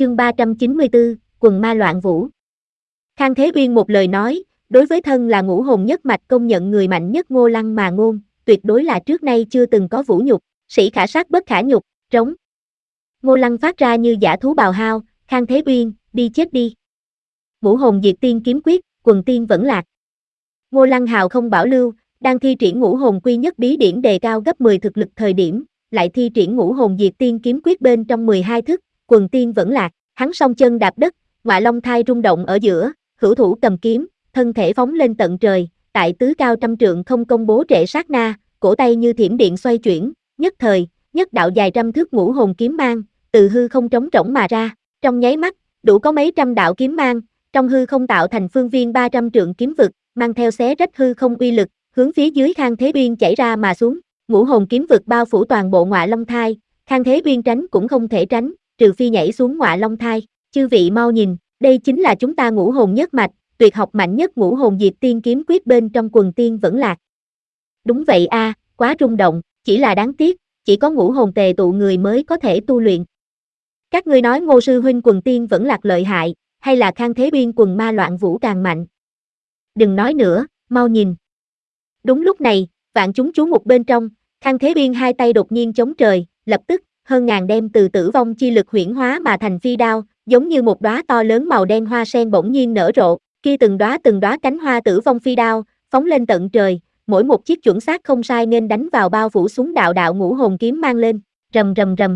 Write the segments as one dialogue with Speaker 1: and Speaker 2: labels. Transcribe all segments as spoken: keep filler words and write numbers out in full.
Speaker 1: Chương ba trăm chín mươi tư, quần ma loạn vũ. Khang Thế Uyên một lời nói, đối với thân là ngũ hồn nhất mạch công nhận người mạnh nhất Ngô Lăng mà ngôn, tuyệt đối là trước nay chưa từng có vũ nhục, sĩ khả sát bất khả nhục, trống. Ngô Lăng phát ra như dã thú bào hao, Khang Thế Uyên, đi chết đi. Ngũ hồn diệt tiên kiếm quyết, quần tiên vẫn lạc. Ngô Lăng hào không bảo lưu, đang thi triển ngũ hồn quy nhất bí điển đề cao gấp mười thực lực thời điểm, lại thi triển ngũ hồn diệt tiên kiếm quyết bên trong mười hai thức, quần tiên vẫn lạc, hắn song chân đạp đất, ngoại long thai rung động ở giữa, hữu thủ cầm kiếm, thân thể phóng lên tận trời, tại tứ cao trăm trượng không công bố trệ sát na, cổ tay như thiểm điện xoay chuyển, nhất thời, nhất đạo dài trăm thước ngũ hồn kiếm mang, từ hư không trống rỗng mà ra, trong nháy mắt, đủ có mấy trăm đạo kiếm mang, trong hư không tạo thành phương viên ba trăm trượng kiếm vực, mang theo xé rách hư không uy lực, hướng phía dưới Khang Thế Uyên chảy ra mà xuống, ngũ hồn kiếm vực bao phủ toàn bộ ngoại long thai, Khang Thế Uyên tránh cũng không thể tránh, trừ phi nhảy xuống ngoại long thai, chư vị mau nhìn, đây chính là chúng ta ngũ hồn nhất mạch, tuyệt học mạnh nhất ngũ hồn diệt tiên kiếm quyết bên trong quần tiên vẫn lạc. Đúng vậy a, à, quá rung động, chỉ là đáng tiếc, chỉ có ngũ hồn tề tụ người mới có thể tu luyện. Các ngươi nói Ngô sư huynh quần tiên vẫn lạc lợi hại, hay là Khang Thế Uyên quần ma loạn vũ càng mạnh? Đừng nói nữa, mau nhìn. Đúng lúc này, vạn chúng chú mục bên trong, Khang Thế Uyên hai tay đột nhiên chống trời, lập tức, hơn ngàn đem từ tử vong chi lực huyễn hóa mà thành phi đao, giống như một đóa to lớn màu đen hoa sen bỗng nhiên nở rộ, kia từng đóa từng đóa cánh hoa tử vong phi đao, phóng lên tận trời, mỗi một chiếc chuẩn xác không sai nên đánh vào bao phủ xuống đạo đạo ngũ hồn kiếm mang lên, rầm rầm rầm.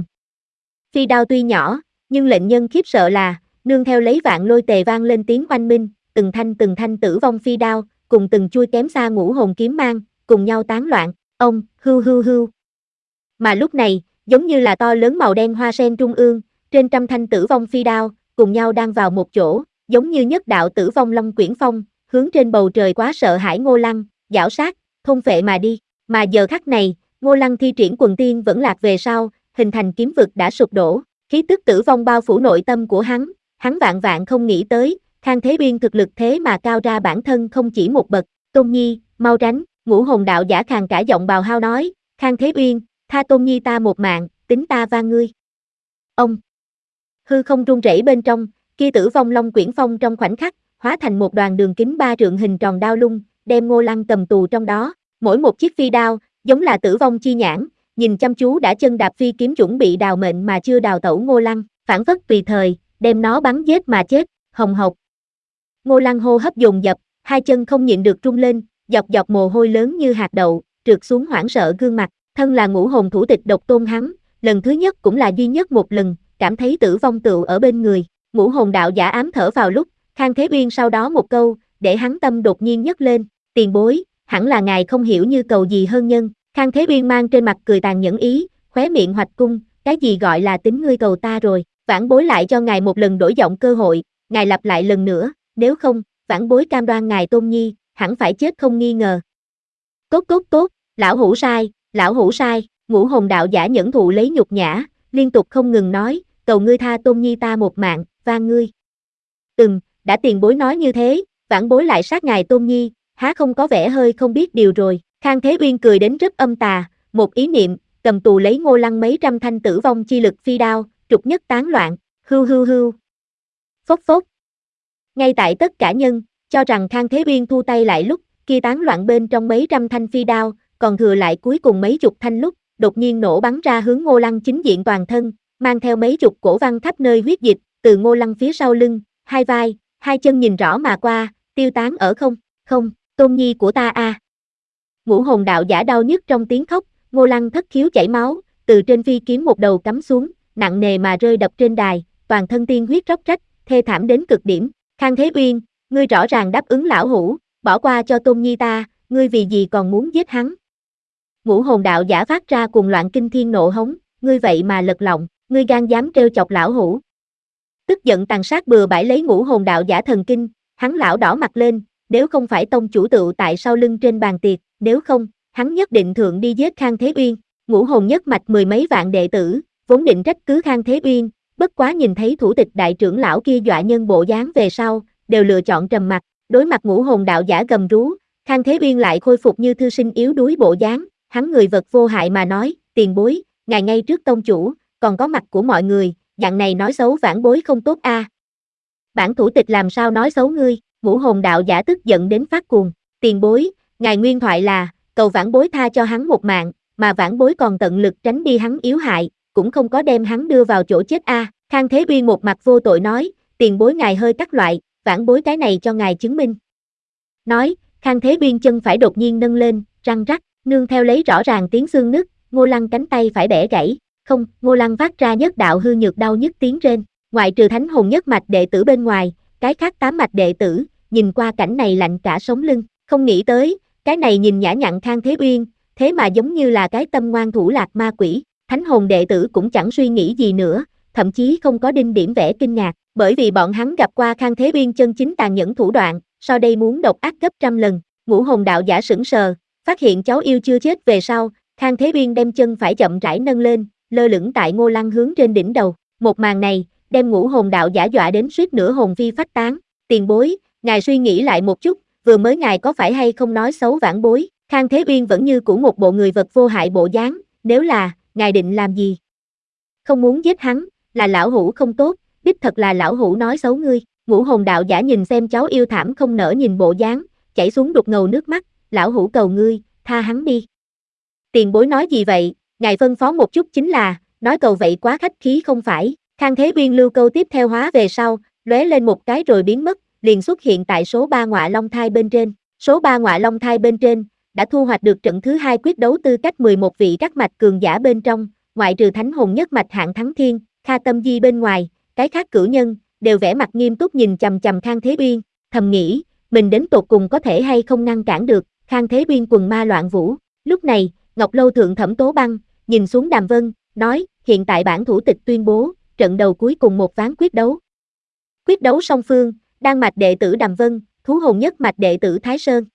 Speaker 1: Phi đao tuy nhỏ, nhưng lệnh nhân khiếp sợ là, nương theo lấy vạn lôi tề vang lên tiếng oanh minh, từng thanh từng thanh tử vong phi đao, cùng từng chui kém xa ngũ hồn kiếm mang, cùng nhau tán loạn, ông, hưu hưu hưu. Mà lúc này, giống như là to lớn màu đen hoa sen trung ương, trên trăm thanh tử vong phi đao, cùng nhau đang vào một chỗ, giống như nhất đạo tử vong long quyển phong, hướng trên bầu trời quá sợ hãi Ngô Lăng, giảo sát, thôn phệ mà đi. Mà giờ khắc này, Ngô Lăng thi triển quần tiên vẫn lạc về sau, hình thành kiếm vực đã sụp đổ, khí tức tử vong bao phủ nội tâm của hắn, hắn vạn vạn không nghĩ tới, Khang Thế Uyên thực lực thế mà cao ra bản thân không chỉ một bậc. Tôn Nhi, mau tránh, ngũ hồn đạo giả khàn cả giọng bào hao nói, Khang Thế Uyên, tha Tôn Nhi ta một mạng, tính ta van ngươi. Ông, hư không rung rẩy bên trong, kia tử vong long quyển phong trong khoảnh khắc, hóa thành một đoàn đường kính ba trượng hình tròn đao lung, đem Ngô Lăng cầm tù trong đó, mỗi một chiếc phi đao, giống là tử vong chi nhãn, nhìn chăm chú đã chân đạp phi kiếm chuẩn bị đào mệnh mà chưa đào tẩu Ngô Lăng, phản phất tùy thời, đem nó bắn giết mà chết, hồng hộc. Ngô Lăng hô hấp dồn dập, hai chân không nhịn được rung lên, dọc dọc mồ hôi lớn như hạt đậu, trượt xuống hoảng sợ gương mặt, thân là ngũ hồn thủ tịch độc tôn hắn, lần thứ nhất cũng là duy nhất một lần, cảm thấy tử vong tựu ở bên người, ngũ hồn đạo giả ám thở vào lúc, Khang Thế Uyên sau đó một câu, để hắn tâm đột nhiên nhấc lên, tiền bối, hẳn là ngài không hiểu như cầu gì hơn nhân, Khang Thế Uyên mang trên mặt cười tàn nhẫn ý, khóe miệng hoạch cung, cái gì gọi là tính ngươi cầu ta rồi, vãn bối lại cho ngài một lần đổi giọng cơ hội, ngài lặp lại lần nữa, nếu không, vãn bối cam đoan ngài Tôn Nhi, hẳn phải chết không nghi ngờ. Tốt tốt tốt, lão hủ sai, lão hủ sai, ngũ hồn đạo giả nhẫn thụ lấy nhục nhã, liên tục không ngừng nói, cầu ngươi tha Tôn Nhi ta một mạng, van ngươi. Ừm, đã tiền bối nói như thế, vãn bối lại sát ngài Tôn Nhi, há không có vẻ hơi không biết điều rồi. Khang Thế Uyên cười đến rất âm tà, một ý niệm, cầm tù lấy Ngô Lăng mấy trăm thanh tử vong chi lực phi đao, trục nhất tán loạn, hưu hưu hưu. Phốc phốc. Ngay tại tất cả nhân, cho rằng Khang Thế Uyên thu tay lại lúc, kia tán loạn bên trong mấy trăm thanh phi đao, còn thừa lại cuối cùng mấy chục thanh lúc, đột nhiên nổ bắn ra hướng Ngô Lăng chính diện toàn thân, mang theo mấy chục cổ văn khắp nơi huyết dịch, từ Ngô Lăng phía sau lưng, hai vai, hai chân nhìn rõ mà qua, tiêu tán ở không, không, Tôn Nhi của ta a. À. Ngũ hồn đạo giả đau nhức trong tiếng khóc, Ngô Lăng thất khiếu chảy máu, từ trên phi kiếm một đầu cắm xuống, nặng nề mà rơi đập trên đài, toàn thân tiên huyết róc rách, thê thảm đến cực điểm. Khang Thế Uyên, ngươi rõ ràng đáp ứng lão hủ, bỏ qua cho Tôn Nhi ta, ngươi vì gì còn muốn giết hắn? Ngũ hồn đạo giả phát ra cuồng loạn kinh thiên nộ hống, ngươi vậy mà lật lọng, ngươi gan dám trêu chọc lão hủ. Tức giận tàn sát bừa bãi lấy ngũ hồn đạo giả thần kinh, hắn lão đỏ mặt lên, nếu không phải tông chủ tựu tại sau lưng trên bàn tiệc, nếu không, hắn nhất định thượng đi giết Khang Thế Uyên. Ngũ hồn nhất mạch mười mấy vạn đệ tử, vốn định trách cứ Khang Thế Uyên, bất quá nhìn thấy thủ tịch đại trưởng lão kia dọa nhân bộ dáng về sau, đều lựa chọn trầm mặt, đối mặt ngũ hồn đạo giả gầm rú, Khang Thế Uyên lại khôi phục như thư sinh yếu đuối bộ dáng, hắn người vật vô hại mà nói, tiền bối, ngài ngay trước tông chủ, còn có mặt của mọi người, dạng này nói xấu vãn bối không tốt a. À. Bản thủ tịch làm sao nói xấu ngươi, ngũ hồn đạo giả tức giận đến phát cuồng, tiền bối, ngài nguyên thoại là, cầu vãn bối tha cho hắn một mạng, mà vãn bối còn tận lực tránh đi hắn yếu hại, cũng không có đem hắn đưa vào chỗ chết a. À. Khang Thế Uyên một mặt vô tội nói, tiền bối ngài hơi cắt loại, vãn bối cái này cho ngài chứng minh. Nói, Khang Thế Uyên chân phải đột nhiên nâng lên, răng rắc, nương theo lấy rõ ràng tiếng xương nứt, Ngô Lăng cánh tay phải bẻ gãy, không, Ngô Lăng phát ra nhất đạo hư nhược đau nhức tiếng rên, ngoại trừ thánh hồn nhất mạch đệ tử bên ngoài, cái khác tám mạch đệ tử, nhìn qua cảnh này lạnh cả sống lưng, không nghĩ tới, cái này nhìn nhã nhặn Khang Thế Uyên, thế mà giống như là cái tâm ngoan thủ lạc ma quỷ, thánh hồn đệ tử cũng chẳng suy nghĩ gì nữa, thậm chí không có đinh điểm vẻ kinh ngạc, bởi vì bọn hắn gặp qua Khang Thế Uyên chân chính tàn nhẫn thủ đoạn, so đây muốn độc ác gấp trăm lần, ngũ hồn đạo giả sững sờ, phát hiện cháu yêu chưa chết về sau, Khang Thế Uyên đem chân phải chậm rãi nâng lên, lơ lửng tại Ngô Lăng hướng trên đỉnh đầu, một màn này, đem ngũ hồn đạo giả dọa đến suýt nửa hồn phi phách tán, tiền bối, ngài suy nghĩ lại một chút, vừa mới ngài có phải hay không nói xấu vãn bối, Khang Thế Uyên vẫn như cũ một bộ người vật vô hại bộ dáng, nếu là, ngài định làm gì? Không muốn giết hắn, là lão hủ không tốt, đích thật là lão hủ nói xấu ngươi, ngũ hồn đạo giả nhìn xem cháu yêu thảm không nỡ nhìn bộ dáng, chảy xuống đục ngầu nước mắt, lão hủ cầu ngươi, tha hắn đi. Tiền bối nói gì vậy, ngài phân phó một chút chính là, nói cầu vậy quá khách khí không phải, Khang Thế Uyên lưu câu tiếp theo hóa về sau, lóe lên một cái rồi biến mất, liền xuất hiện tại số ba ngọa long thai bên trên, số ba ngọa long thai bên trên, đã thu hoạch được trận thứ hai quyết đấu tư cách mười một vị các mạch cường giả bên trong, ngoại trừ thánh hồn nhất mạch hạng thắng thiên, Kha Tâm Di bên ngoài, cái khác cửu nhân, đều vẻ mặt nghiêm túc nhìn chằm chằm Khang Thế Uyên, thầm nghĩ, mình đến tột cùng có thể hay không ngăn cản được, Khang Thế Uyên quần ma loạn vũ, lúc này, Ngọc Lâu thượng Thẩm Tố Băng, nhìn xuống Đàm Vân, nói, hiện tại bản thủ tịch tuyên bố, trận đầu cuối cùng một ván quyết đấu. Quyết đấu song phương, Đan mạch đệ tử Đàm Vân, Thú hồn nhất mạch đệ tử Thái Sơn.